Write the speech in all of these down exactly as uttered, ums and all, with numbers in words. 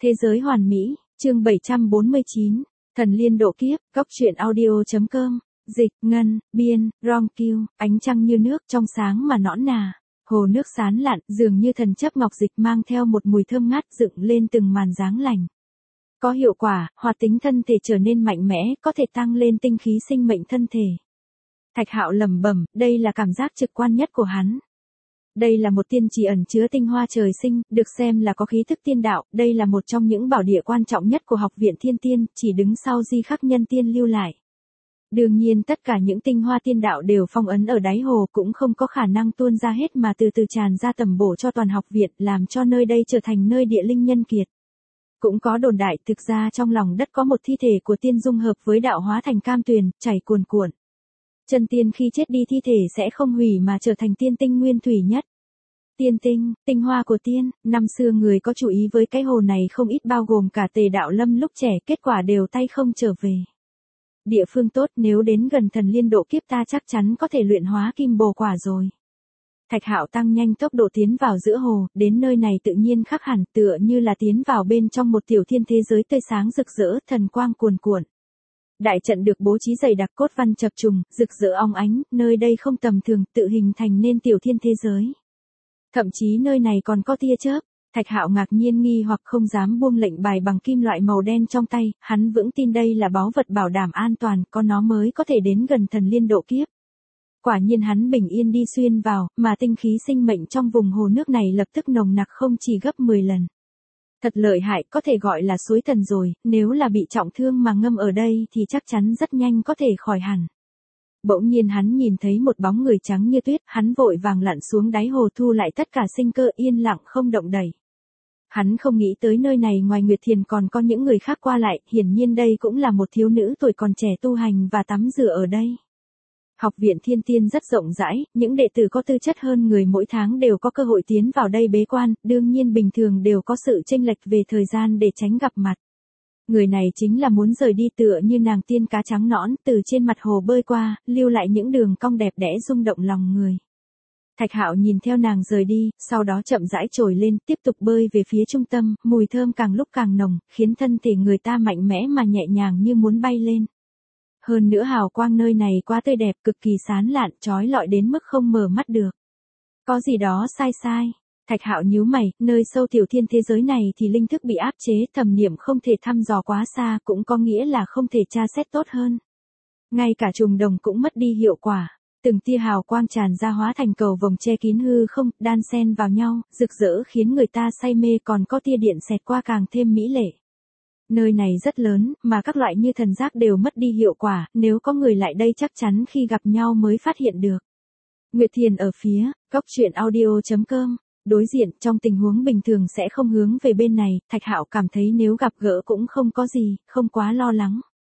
Thế giới hoàn mỹ, chương bảy trăm bốn mươi chín, Thần Liên độ kiếp, góc truyện audio.com, dịch, ngân, biên, rom kiêu, ánh trăng như nước trong sáng mà nõn nà, hồ nước sán lạn, dường như thần chấp ngọc dịch mang theo một mùi thơm ngát dựng lên từng màn dáng lành. Có hiệu quả, hoạt tính thân thể trở nên mạnh mẽ, có thể tăng lên tinh khí sinh mệnh thân thể. Thạch Hạo lẩm bẩm, đây là cảm giác trực quan nhất của hắn. Đây là một tiên chỉ ẩn chứa tinh hoa trời sinh, được xem là có khí thức tiên đạo, đây là một trong những bảo địa quan trọng nhất của học viện thiên tiên, chỉ đứng sau di khắc nhân tiên lưu lại. Đương nhiên tất cả những tinh hoa tiên đạo đều phong ấn ở đáy hồ, cũng không có khả năng tuôn ra hết mà từ từ tràn ra tầm bổ cho toàn học viện, làm cho nơi đây trở thành nơi địa linh nhân kiệt. Cũng có đồn đại, thực ra trong lòng đất có một thi thể của tiên dung hợp với đạo hóa thành cam tuyền, chảy cuồn cuộn. Chân tiên khi chết đi thi thể sẽ không hủy mà trở thành tiên tinh nguyên thủy nhất. Tiên tinh, tinh hoa của tiên, năm xưa người có chú ý với cái hồ này không ít, bao gồm cả Tề Đạo Lâm lúc trẻ, kết quả đều tay không trở về. Địa phương tốt, nếu đến gần Thần Liên độ kiếp ta chắc chắn có thể luyện hóa kim bồ quả rồi. Thạch Hạo tăng nhanh tốc độ tiến vào giữa hồ, đến nơi này tự nhiên khác hẳn, tựa như là tiến vào bên trong một tiểu thiên thế giới tươi sáng rực rỡ, thần quang cuồn cuộn. Đại trận được bố trí dày đặc, cốt văn chập trùng, rực rỡ óng ánh, nơi đây không tầm thường, tự hình thành nên tiểu thiên thế giới. Thậm chí nơi này còn có tia chớp. Thạch Hạo ngạc nhiên nghi hoặc không dám buông lệnh bài bằng kim loại màu đen trong tay, hắn vững tin đây là báu vật bảo đảm an toàn, có nó mới có thể đến gần Thần Liên độ kiếp. Quả nhiên hắn bình yên đi xuyên vào, mà tinh khí sinh mệnh trong vùng hồ nước này lập tức nồng nặc không chỉ gấp mười lần. Thật lợi hại, có thể gọi là suối thần rồi, nếu là bị trọng thương mà ngâm ở đây thì chắc chắn rất nhanh có thể khỏi hẳn. Bỗng nhiên hắn nhìn thấy một bóng người trắng như tuyết, hắn vội vàng lặn xuống đáy hồ thu lại tất cả sinh cơ, yên lặng không động đậy. Hắn không nghĩ tới nơi này ngoài Nguyệt Thiền còn có những người khác qua lại, hiển nhiên đây cũng là một thiếu nữ tuổi còn trẻ tu hành và tắm rửa ở đây. Học viện thiên tiên rất rộng rãi, những đệ tử có tư chất hơn người mỗi tháng đều có cơ hội tiến vào đây bế quan, đương nhiên bình thường đều có sự chênh lệch về thời gian để tránh gặp mặt. Người này chính là muốn rời đi, tựa như nàng tiên cá trắng nõn, từ trên mặt hồ bơi qua, lưu lại những đường cong đẹp đẽ rung động lòng người. Thạch Hạo nhìn theo nàng rời đi, sau đó chậm rãi trồi lên, tiếp tục bơi về phía trung tâm, mùi thơm càng lúc càng nồng, khiến thân thể người ta mạnh mẽ mà nhẹ nhàng như muốn bay lên. Hơn nữa hào quang nơi này quá tươi đẹp, cực kỳ sáng lạn, chói lọi đến mức không mở mắt được. Có gì đó sai sai. Thạch Hạo nhíu mày, nơi sâu tiểu thiên thế giới này thì linh thức bị áp chế, thẩm niệm không thể thăm dò quá xa, cũng có nghĩa là không thể tra xét tốt hơn. Ngay cả trùng đồng cũng mất đi hiệu quả. Từng tia hào quang tràn ra hóa thành cầu vồng che kín hư không, đan xen vào nhau, rực rỡ khiến người ta say mê, còn có tia điện xẹt qua càng thêm mỹ lệ. Nơi này rất lớn, mà các loại như thần giác đều mất đi hiệu quả, nếu có người lại đây chắc chắn khi gặp nhau mới phát hiện được. Nguyệt Thiền ở phía, góc truyện audio.com, đối diện, trong tình huống bình thường sẽ không hướng về bên này, Thạch Hạo cảm thấy nếu gặp gỡ cũng không có gì, không quá lo lắng.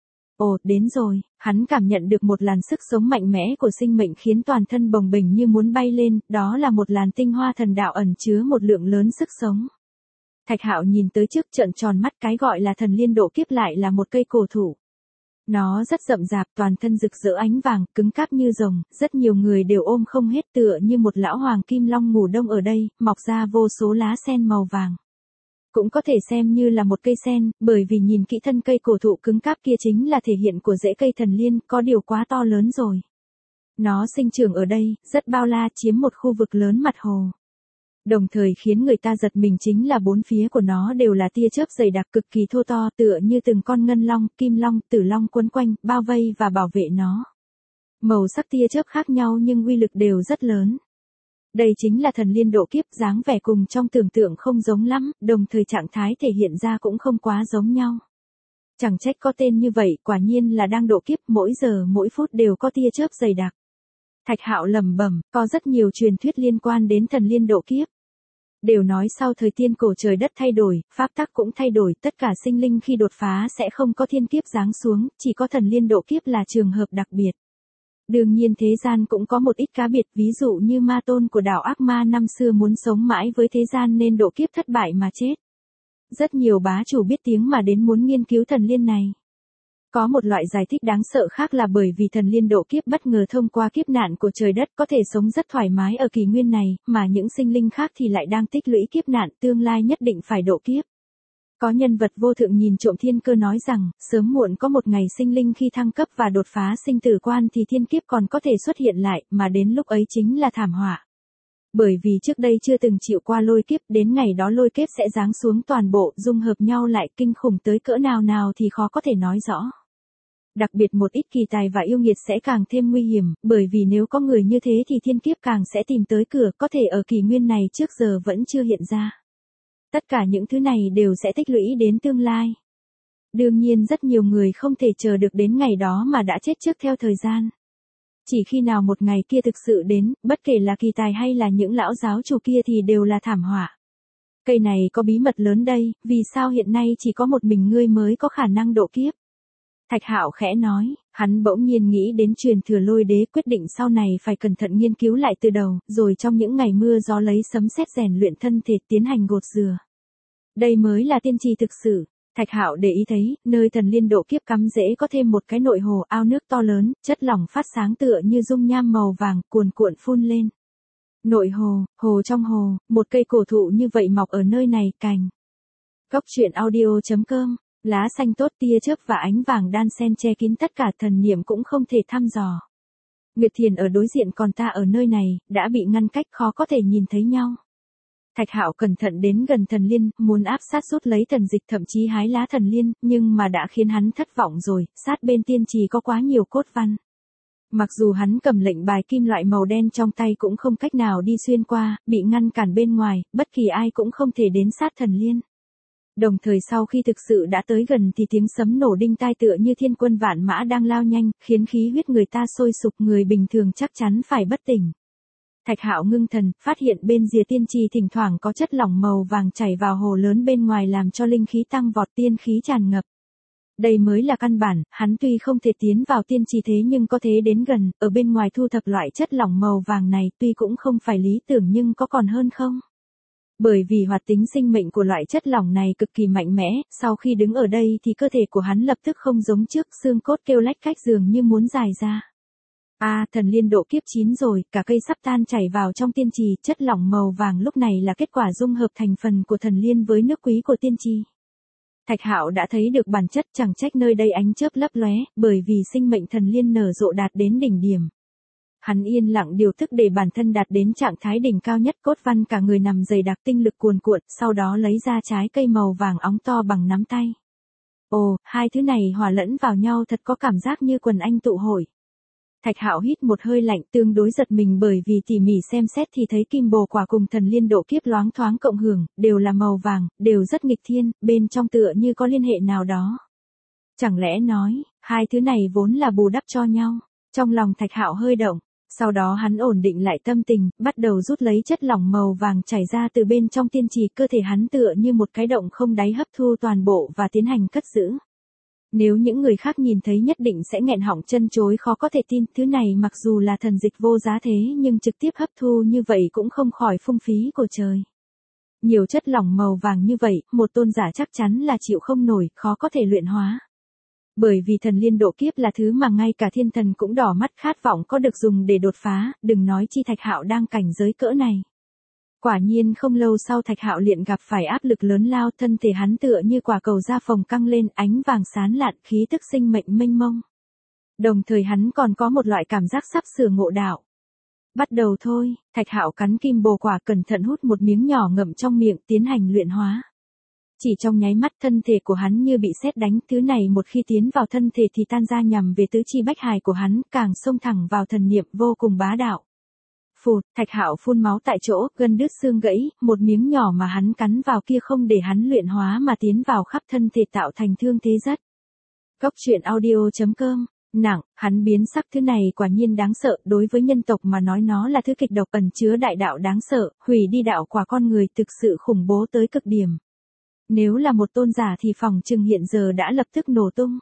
Ồ, đến rồi, hắn cảm nhận được một làn sức sống mạnh mẽ của sinh mệnh khiến toàn thân bồng bềnh như muốn bay lên, đó là một làn tinh hoa thần đạo ẩn chứa một lượng lớn sức sống. Thạch Hạo nhìn tới trước, trợn tròn mắt, cái gọi là Thần Liên độ kiếp lại là một cây cổ thụ. Nó rất rậm rạp, toàn thân rực rỡ ánh vàng, cứng cáp như rồng, rất nhiều người đều ôm không hết, tựa như một lão hoàng kim long ngủ đông ở đây, mọc ra vô số lá sen màu vàng. Cũng có thể xem như là một cây sen, bởi vì nhìn kỹ thân cây cổ thụ cứng cáp kia chính là thể hiện của rễ cây Thần Liên, có điều quá to lớn rồi. Nó sinh trưởng ở đây, rất bao la, chiếm một khu vực lớn mặt hồ. Đồng thời khiến người ta giật mình chính là bốn phía của nó đều là tia chớp dày đặc cực kỳ thô to, tựa như từng con ngân long, kim long, tử long quấn quanh, bao vây và bảo vệ nó. Màu sắc tia chớp khác nhau nhưng uy lực đều rất lớn. Đây chính là Thần Liên độ kiếp, dáng vẻ cùng trong tưởng tượng không giống lắm, đồng thời trạng thái thể hiện ra cũng không quá giống nhau. Chẳng trách có tên như vậy, quả nhiên là đang độ kiếp, mỗi giờ mỗi phút đều có tia chớp dày đặc. Thạch Hạo lẩm bẩm, có rất nhiều truyền thuyết liên quan đến Thần Liên độ kiếp. Đều nói sau thời tiên cổ trời đất thay đổi, pháp tắc cũng thay đổi, tất cả sinh linh khi đột phá sẽ không có thiên kiếp giáng xuống, chỉ có Thần Liên độ kiếp là trường hợp đặc biệt. Đương nhiên thế gian cũng có một ít cá biệt, ví dụ như ma tôn của đảo ác ma năm xưa muốn sống mãi với thế gian nên độ kiếp thất bại mà chết. Rất nhiều bá chủ biết tiếng mà đến muốn nghiên cứu Thần Liên này. Có một loại giải thích đáng sợ khác là bởi vì Thần Liên độ kiếp bất ngờ thông qua kiếp nạn của trời đất có thể sống rất thoải mái ở kỷ nguyên này, mà những sinh linh khác thì lại đang tích lũy kiếp nạn, tương lai nhất định phải độ kiếp. Có nhân vật vô thượng nhìn trộm thiên cơ nói rằng, sớm muộn có một ngày sinh linh khi thăng cấp và đột phá sinh tử quan thì thiên kiếp còn có thể xuất hiện lại, mà đến lúc ấy chính là thảm họa. Bởi vì trước đây chưa từng chịu qua lôi kiếp, đến ngày đó lôi kiếp sẽ giáng xuống toàn bộ, dung hợp nhau lại, kinh khủng tới cỡ nào nào thì khó có thể nói rõ. Đặc biệt một ít kỳ tài và yêu nghiệt sẽ càng thêm nguy hiểm, bởi vì nếu có người như thế thì thiên kiếp càng sẽ tìm tới cửa, có thể ở kỷ nguyên này trước giờ vẫn chưa hiện ra. Tất cả những thứ này đều sẽ tích lũy đến tương lai. Đương nhiên rất nhiều người không thể chờ được đến ngày đó mà đã chết trước theo thời gian. Chỉ khi nào một ngày kia thực sự đến, bất kể là kỳ tài hay là những lão giáo chủ kia thì đều là thảm họa. Cây này có bí mật lớn đây, vì sao hiện nay chỉ có một mình ngươi mới có khả năng độ kiếp? Thạch Hạo khẽ nói, hắn bỗng nhiên nghĩ đến truyền thừa lôi đế, quyết định sau này phải cẩn thận nghiên cứu lại từ đầu, rồi trong những ngày mưa gió lấy sấm sét rèn luyện thân thể, tiến hành gột rửa. Đây mới là tiên tri thực sự. Thạch Hạo để ý thấy, nơi thần liên độ kiếp cắm rễ có thêm một cái nội hồ, ao nước to lớn, chất lỏng phát sáng tựa như dung nham màu vàng, cuồn cuộn phun lên. Nội hồ, hồ trong hồ, một cây cổ thụ như vậy mọc ở nơi này, cành. Góc truyện audio chấm com, lá xanh tốt, tia chớp và ánh vàng đan xen che kín tất cả, thần niệm cũng không thể thăm dò. Nguyệt Thiền ở đối diện còn ta ở nơi này, đã bị ngăn cách, khó có thể nhìn thấy nhau. Thạch Hạo cẩn thận đến gần thần liên, muốn áp sát rút lấy thần dịch, thậm chí hái lá thần liên, nhưng mà đã khiến hắn thất vọng rồi, sát bên tiên trì có quá nhiều cốt văn. Mặc dù hắn cầm lệnh bài kim loại màu đen trong tay cũng không cách nào đi xuyên qua, bị ngăn cản bên ngoài, bất kỳ ai cũng không thể đến sát thần liên. Đồng thời sau khi thực sự đã tới gần thì tiếng sấm nổ đinh tai tựa như thiên quân vạn mã đang lao nhanh, khiến khí huyết người ta sôi sục, người bình thường chắc chắn phải bất tỉnh. Thạch Hạo ngưng thần, phát hiện bên rìa tiên trì thỉnh thoảng có chất lỏng màu vàng chảy vào hồ lớn bên ngoài làm cho linh khí tăng vọt, tiên khí tràn ngập. Đây mới là căn bản, hắn tuy không thể tiến vào tiên trì thế nhưng có thể đến gần, ở bên ngoài thu thập loại chất lỏng màu vàng này, tuy cũng không phải lý tưởng nhưng có còn hơn không. Bởi vì hoạt tính sinh mệnh của loại chất lỏng này cực kỳ mạnh mẽ, sau khi đứng ở đây thì cơ thể của hắn lập tức không giống trước, xương cốt kêu lách cách dường như muốn dài ra. A, à, thần liên độ kiếp chín rồi, cả cây sắp tan chảy vào trong tiên trì, chất lỏng màu vàng lúc này là kết quả dung hợp thành phần của thần liên với nước quý của tiên trì. Thạch Hạo đã thấy được bản chất, chẳng trách nơi đây ánh chớp lấp lóe, bởi vì sinh mệnh thần liên nở rộ đạt đến đỉnh điểm. Hắn yên lặng điều thức để bản thân đạt đến trạng thái đỉnh cao nhất, cốt văn cả người nằm dày đặc, tinh lực cuồn cuộn, sau đó lấy ra trái cây màu vàng óng to bằng nắm tay. Ồ, hai thứ này hòa lẫn vào nhau thật có cảm giác như quần anh tụ hội. Thạch Hạo hít một hơi lạnh, tương đối giật mình bởi vì tỉ mỉ xem xét thì thấy kim bồ quả cùng thần liên độ kiếp loáng thoáng cộng hưởng, đều là màu vàng, đều rất nghịch thiên, bên trong tựa như có liên hệ nào đó. Chẳng lẽ nói, hai thứ này vốn là bù đắp cho nhau? Trong lòng Thạch Hạo hơi động, sau đó hắn ổn định lại tâm tình, bắt đầu rút lấy chất lỏng màu vàng chảy ra từ bên trong tiên trì, cơ thể hắn tựa như một cái động không đáy hấp thu toàn bộ và tiến hành cất giữ. Nếu những người khác nhìn thấy nhất định sẽ nghẹn họng chân chối, khó có thể tin, thứ này mặc dù là thần dịch vô giá thế nhưng trực tiếp hấp thu như vậy cũng không khỏi phung phí của trời. Nhiều chất lỏng màu vàng như vậy, một tôn giả chắc chắn là chịu không nổi, khó có thể luyện hóa. Bởi vì thần liên độ kiếp là thứ mà ngay cả thiên thần cũng đỏ mắt khát vọng có được dùng để đột phá, đừng nói chi Thạch Hạo đang cảnh giới cỡ này. Quả nhiên không lâu sau Thạch Hạo liền gặp phải áp lực lớn lao, thân thể hắn tựa như quả cầu da phồng căng lên, ánh vàng sáng lạn, khí tức sinh mệnh mênh mông. Đồng thời hắn còn có một loại cảm giác sắp sửa ngộ đạo. Bắt đầu thôi, Thạch Hạo cắn kim bồ quả, cẩn thận hút một miếng nhỏ ngậm trong miệng, tiến hành luyện hóa. Chỉ trong nháy mắt thân thể của hắn như bị sét đánh, thứ này một khi tiến vào thân thể thì tan ra nhằm về tứ chi bách hài của hắn, càng xông thẳng vào thần niệm, vô cùng bá đạo. Phụt, Thạch Hạo phun máu tại chỗ, gân đứt xương gãy, một miếng nhỏ mà hắn cắn vào kia không để hắn luyện hóa mà tiến vào khắp thân thể tạo thành thương thế rất. Góc truyện audio chấm com, nặng, hắn biến sắc, thứ này quả nhiên đáng sợ, đối với nhân tộc mà nói nó là thứ kịch độc ẩn chứa đại đạo đáng sợ, hủy đi đạo quả con người, thực sự khủng bố tới cực điểm. Nếu là một tôn giả thì phòng chừng hiện giờ đã lập tức nổ tung.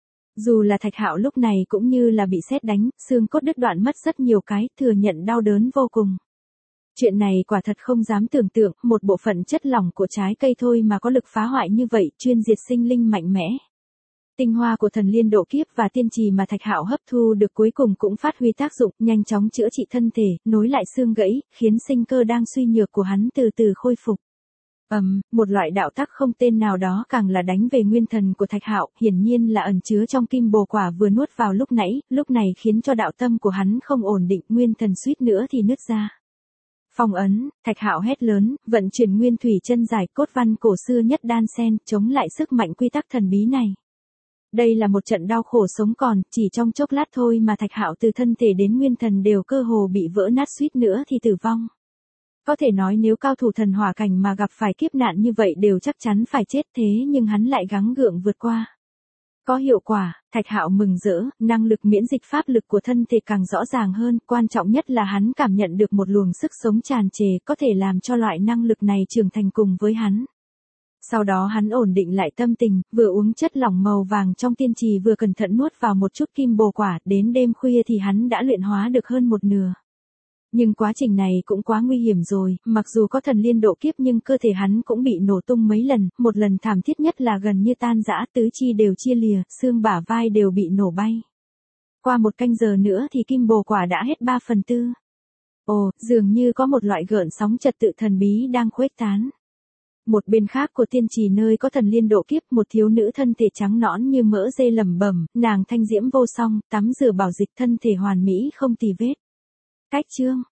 Dù là Thạch Hạo lúc này cũng như là bị sét đánh, xương cốt đứt đoạn mất rất nhiều cái, thừa nhận đau đớn vô cùng. Chuyện này quả thật không dám tưởng tượng, một bộ phận chất lỏng của trái cây thôi mà có lực phá hoại như vậy, chuyên diệt sinh linh mạnh mẽ. Tinh hoa của thần liên độ kiếp và tiên trì mà Thạch Hạo hấp thu được cuối cùng cũng phát huy tác dụng, nhanh chóng chữa trị thân thể, nối lại xương gãy, khiến sinh cơ đang suy nhược của hắn từ từ khôi phục. Ầm, một loại đạo tắc không tên nào đó càng là đánh về nguyên thần của Thạch Hạo, hiển nhiên là ẩn chứa trong kim bồ quả vừa nuốt vào lúc nãy, lúc này khiến cho đạo tâm của hắn không ổn định, nguyên thần suýt nữa thì nứt ra. Phong ấn, Thạch Hạo hét lớn, vận chuyển nguyên thủy chân giải, cốt văn cổ xưa nhất đan xen, chống lại sức mạnh quy tắc thần bí này. Đây là một trận đau khổ sống còn, chỉ trong chốc lát thôi mà Thạch Hạo từ thân thể đến nguyên thần đều cơ hồ bị vỡ nát, suýt nữa thì tử vong. Có thể nói nếu cao thủ thần hỏa cảnh mà gặp phải kiếp nạn như vậy đều chắc chắn phải chết, thế nhưng hắn lại gắng gượng vượt qua. Có hiệu quả, Thạch Hạo mừng rỡ, năng lực miễn dịch pháp lực của thân thể càng rõ ràng hơn, quan trọng nhất là hắn cảm nhận được một luồng sức sống tràn trề có thể làm cho loại năng lực này trưởng thành cùng với hắn. Sau đó hắn ổn định lại tâm tình, vừa uống chất lỏng màu vàng trong tiên trì vừa cẩn thận nuốt vào một chút kim bồ quả, đến đêm khuya thì hắn đã luyện hóa được hơn một nửa. Nhưng quá trình này cũng quá nguy hiểm rồi, mặc dù có thần liên độ kiếp nhưng cơ thể hắn cũng bị nổ tung mấy lần, một lần thảm thiết nhất là gần như tan rã, tứ chi đều chia lìa, xương bả vai đều bị nổ bay. Qua một canh giờ nữa thì kim bồ quả đã hết ba phần tư. Ồ, dường như có một loại gợn sóng trật tự thần bí đang khuếch tán. Một bên khác của tiên trì nơi có thần liên độ kiếp, một thiếu nữ thân thể trắng nõn như mỡ dê lẩm bẩm, nàng thanh diễm vô song, tắm rửa bảo dịch, thân thể hoàn mỹ không tì vết. Cách chương